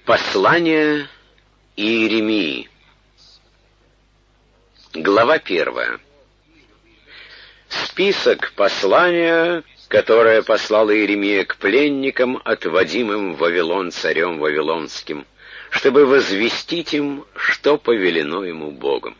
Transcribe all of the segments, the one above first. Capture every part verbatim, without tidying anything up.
Послание Иеремии. Глава первая. Список послания, которое послал Иеремия к пленникам, отводимым в Вавилон царем Вавилонским, чтобы возвестить им, что повелено ему Богом.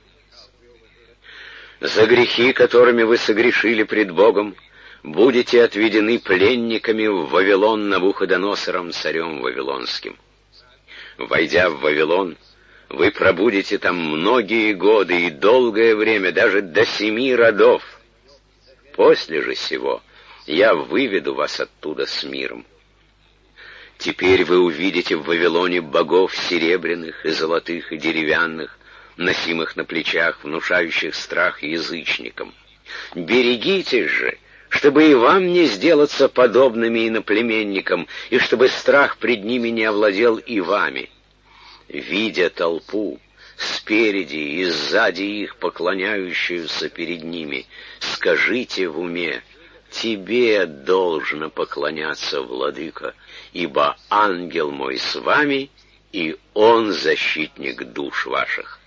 «За грехи, которыми вы согрешили пред Богом, будете отведены пленниками в Вавилон Навуходоносором царем Вавилонским. Войдя в Вавилон, вы пробудете там многие годы и долгое время, даже до семи родов. После же сего я выведу вас оттуда с миром. Теперь вы увидите в Вавилоне богов серебряных и золотых и деревянных, носимых на плечах, внушающих страх язычникам. Берегитесь же, чтобы и вам не сделаться подобными иноплеменникам, и чтобы страх пред ними не овладел и вами. Видя толпу, спереди и сзади их поклоняющуюся перед ними, скажите в уме: тебе должно поклоняться, владыка, ибо ангел мой с вами, и он защитник душ ваших.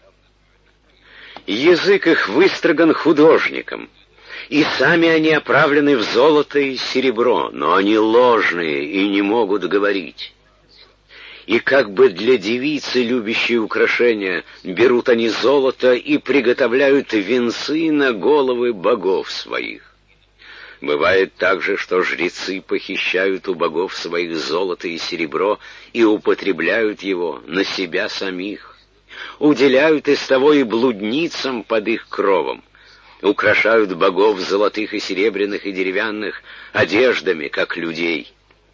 Язык их выстроган художником, и сами они оправлены в золото и серебро, но они ложные и не могут говорить. И как бы для девицы, любящей украшения, берут они золото и приготовляют венцы на головы богов своих. Бывает также, что жрецы похищают у богов своих золото и серебро и употребляют его на себя самих. Уделяют из того и блудницам под их кровом. Украшают богов золотых и серебряных и деревянных одеждами, как людей.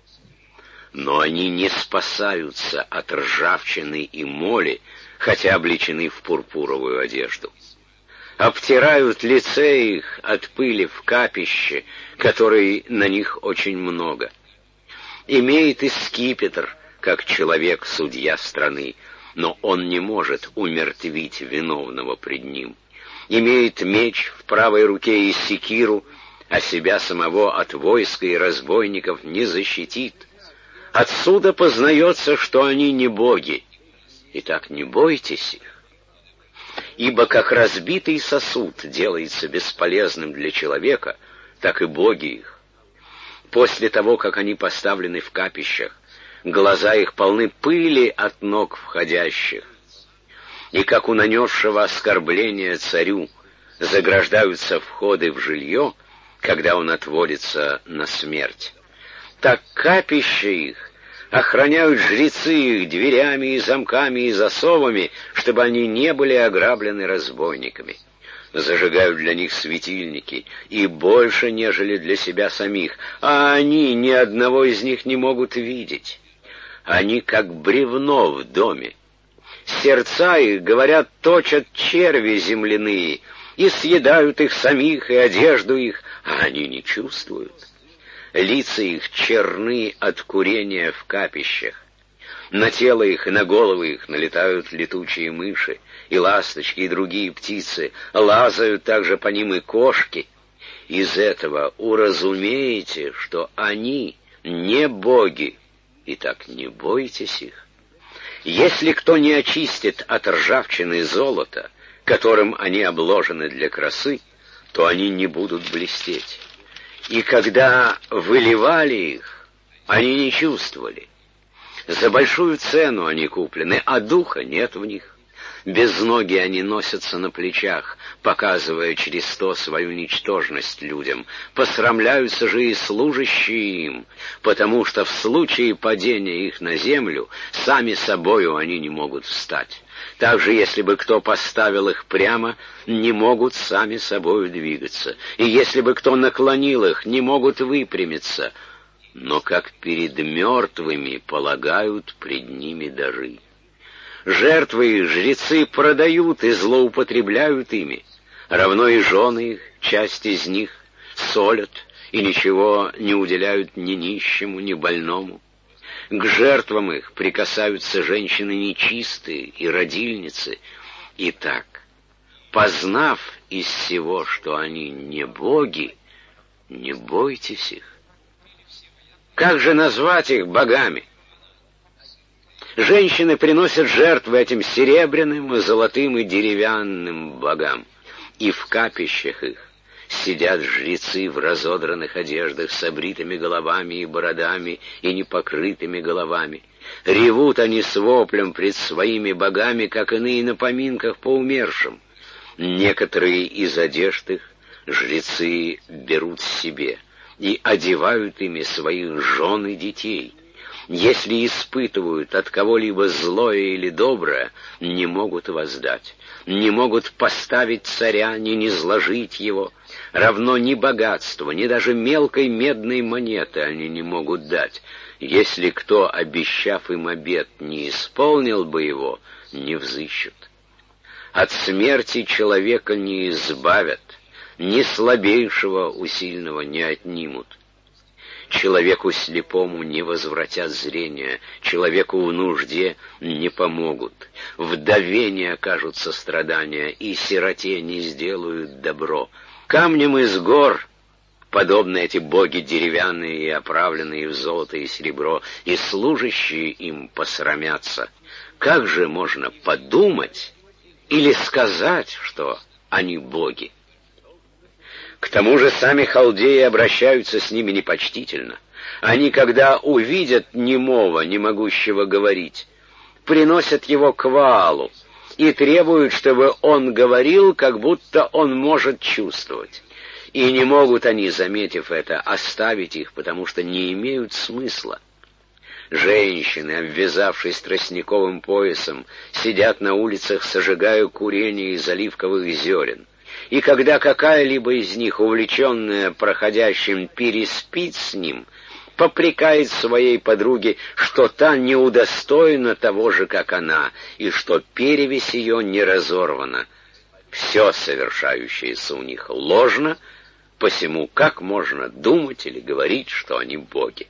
Но они не спасаются от ржавчины и моли, хотя облечены в пурпуровую одежду. Обтирают лице их от пыли в капище, которой на них очень много. Имеет и скипетр, как человек, судья страны, но он не может умертвить виновного пред ним. Имеет меч в правой руке и секиру, а себя самого от войска и разбойников не защитит. Отсюда познается, что они не боги. Итак, не бойтесь их. Ибо как разбитый сосуд делается бесполезным для человека, так и боги их. После того, как они поставлены в капищах, глаза их полны пыли от ног входящих. И как у нанесшего оскорбления царю заграждаются входы в жилье, когда он отводится на смерть, так капища их охраняют жрецы их дверями и замками и засовами, чтобы они не были ограблены разбойниками. Зажигают для них светильники, и больше, нежели для себя самих, а они ни одного из них не могут видеть. Они как бревно в доме. Сердца их, говорят, точат черви земляные, и съедают их самих и одежду их, а они не чувствуют. Лица их черны от курения в капищах. На тело их и на головы их налетают летучие мыши, и ласточки, и другие птицы, лазают также по ним и кошки. Из этого уразумеете, что они не боги, и так не бойтесь их. Если кто не очистит от ржавчины золота, которым они обложены для красы, то они не будут блестеть. И когда выливали их, они не чувствовали. За большую цену они куплены, а духа нет в них. Без ноги они носятся на плечах, показывая через то свою ничтожность людям. Посрамляются же и служащие им, потому что в случае падения их на землю сами собою они не могут встать. Также, если бы кто поставил их прямо, не могут сами собою двигаться. И если бы кто наклонил их, не могут выпрямиться. Но как перед мертвыми полагают пред ними дары. Жертвы их жрецы продают и злоупотребляют ими. Равно и жены их, часть из них, солят и ничего не уделяют ни нищему, ни больному. К жертвам их прикасаются женщины нечистые и родильницы. Итак, познав из всего, что они не боги, не бойтесь их. Как же назвать их богами? Женщины приносят жертвы этим серебряным, золотым и деревянным богам. И в капищах их сидят жрецы в разодранных одеждах с обритыми головами и бородами и непокрытыми головами. Ревут они с воплем пред своими богами, как иные на поминках по умершим. Некоторые из одежд их жрецы берут себе и одевают ими своих жен и детей. Если испытывают от кого-либо злое или доброе, не могут воздать, не могут поставить царя, ни низложить его, равно ни богатства, ни даже мелкой медной монеты они не могут дать. Если кто, обещав им обет, не исполнил бы его, не взыщут. От смерти человека не избавят, ни слабейшего у сильного не отнимут. Человеку слепому не возвратят зрение, человеку в нужде не помогут, вдове не окажут сострадания, и сироте не сделают добро. Камнем из гор подобны эти боги деревянные и оправленные в золото и серебро, и служащие им посрамятся. Как же можно подумать или сказать, что они боги? К тому же сами халдеи обращаются с ними непочтительно. Они, когда увидят немого, не могущего говорить, приносят его к Ваалу и требуют, чтобы он говорил, как будто он может чувствовать. И не могут они, заметив это, оставить их, потому что не имеют смысла. Женщины, обвязавшись тростниковым поясом, сидят на улицах, сожигая курение из оливковых зерен. И когда какая-либо из них, увлеченная проходящим, переспит с ним, попрекает своей подруге, что та не удостоена того же, как она, и что перевесь ее не разорвана. Все совершающееся у них ложно, посему как можно думать или говорить, что они боги?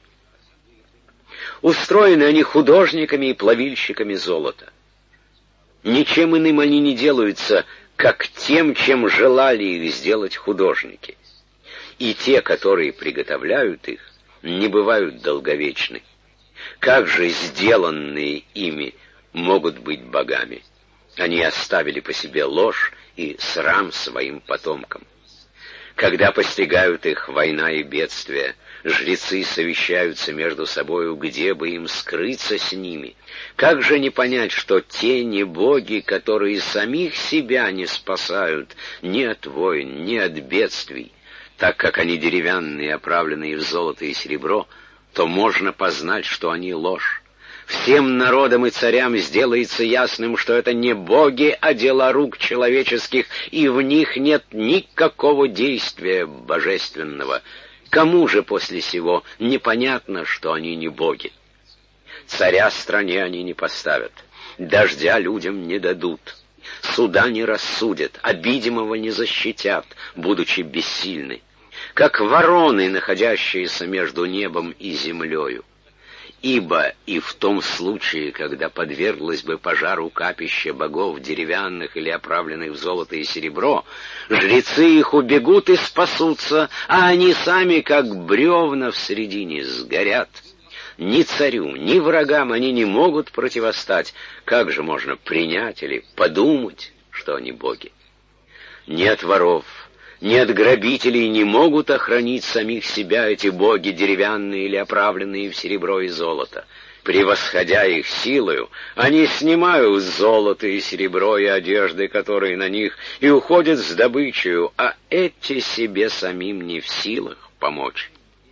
Устроены они художниками и плавильщиками золота. Ничем иным они не делаются, как тем, чем желали их сделать художники. И те, которые приготовляют их, не бывают долговечны. Как же сделанные ими могут быть богами? Они оставили по себе ложь и срам своим потомкам. Когда постигают их война и бедствия, жрецы совещаются между собою, где бы им скрыться с ними. Как же не понять, что те не боги, которые самих себя не спасают ни от войн, ни от бедствий, так как они деревянные, оправленные в золото и серебро, то можно познать, что они ложь. Всем народам и царям сделается ясным, что это не боги, а дела рук человеческих, и в них нет никакого действия божественного. Кому же после сего непонятно, что они не боги? Царя стране они не поставят, дождя людям не дадут, суда не рассудят, обидимого не защитят, будучи бессильны, как вороны, находящиеся между небом и землею. Ибо и в том случае, когда подверглось бы пожару капище богов деревянных или оправленных в золото и серебро, жрецы их убегут и спасутся, а они сами, как бревна в середине, сгорят. Ни царю, ни врагам они не могут противостать. Как же можно принять или подумать, что они боги? Нет воров, нет грабителей, не могут охранить самих себя эти боги, деревянные или оправленные в серебро и золото. Превосходя их силою, они снимают золото и серебро и одежды, которые на них, и уходят с добычей, а эти себе самим не в силах помочь.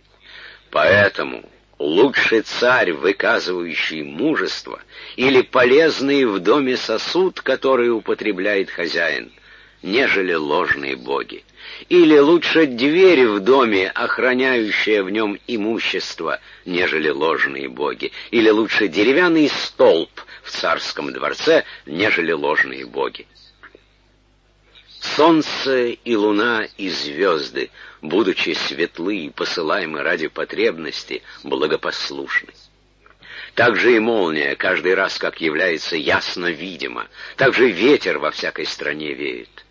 Поэтому лучше царь, выказывающий мужество, или полезный в доме сосуд, который употребляет хозяин, нежели ложные боги. Или лучше дверь в доме, охраняющая в нем имущество, нежели ложные боги. Или лучше деревянный столб в царском дворце, нежели ложные боги. Солнце и луна и звезды, будучи светлы и посылаемы ради потребности, благопослушны. Также и молния каждый раз, как является ясно видимо, также ветер во всякой стране веет.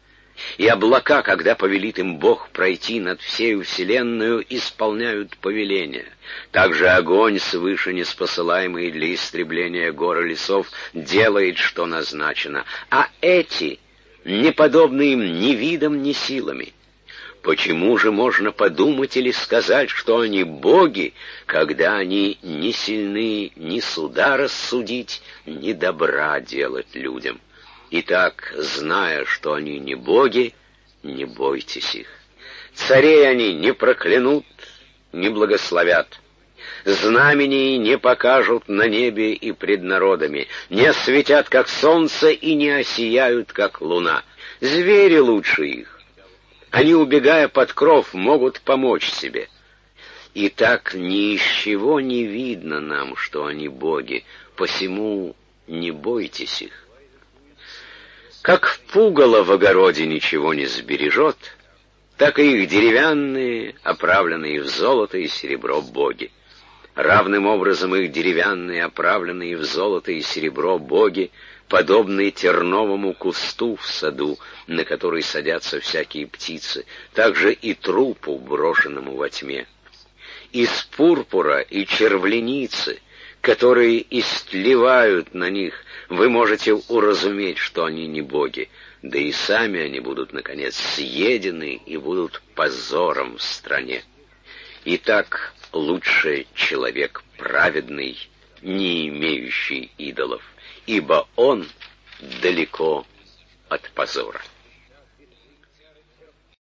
И облака, когда повелит им Бог пройти над всею вселенную, исполняют повеление. Также огонь, свыше неспосылаемый для истребления гор и лесов, делает, что назначено. А эти, не подобны им ни видом, ни силами. Почему же можно подумать или сказать, что они боги, когда они не сильны ни суда рассудить, ни добра делать людям? Итак, зная, что они не боги, не бойтесь их. Царей они не проклянут, не благословят. Знамений не покажут на небе и пред народами, не осветят, как солнце, и не осияют, как луна. Звери лучше их. Они, убегая под кров, могут помочь себе. Итак, ни из чего не видно нам, что они боги, посему не бойтесь их. Как пугало в огороде ничего не сбережет, так и их деревянные, оправленные в золото и серебро боги. Равным образом их деревянные, оправленные в золото и серебро боги, подобные терновому кусту в саду, на который садятся всякие птицы, также и трупу, брошенному во тьме. Из пурпура и червленицы, которые истлевают на них, вы можете уразуметь, что они не боги, да и сами они будут, наконец, съедены и будут позором в стране. Итак, лучше человек праведный, не имеющий идолов, ибо он далеко от позора.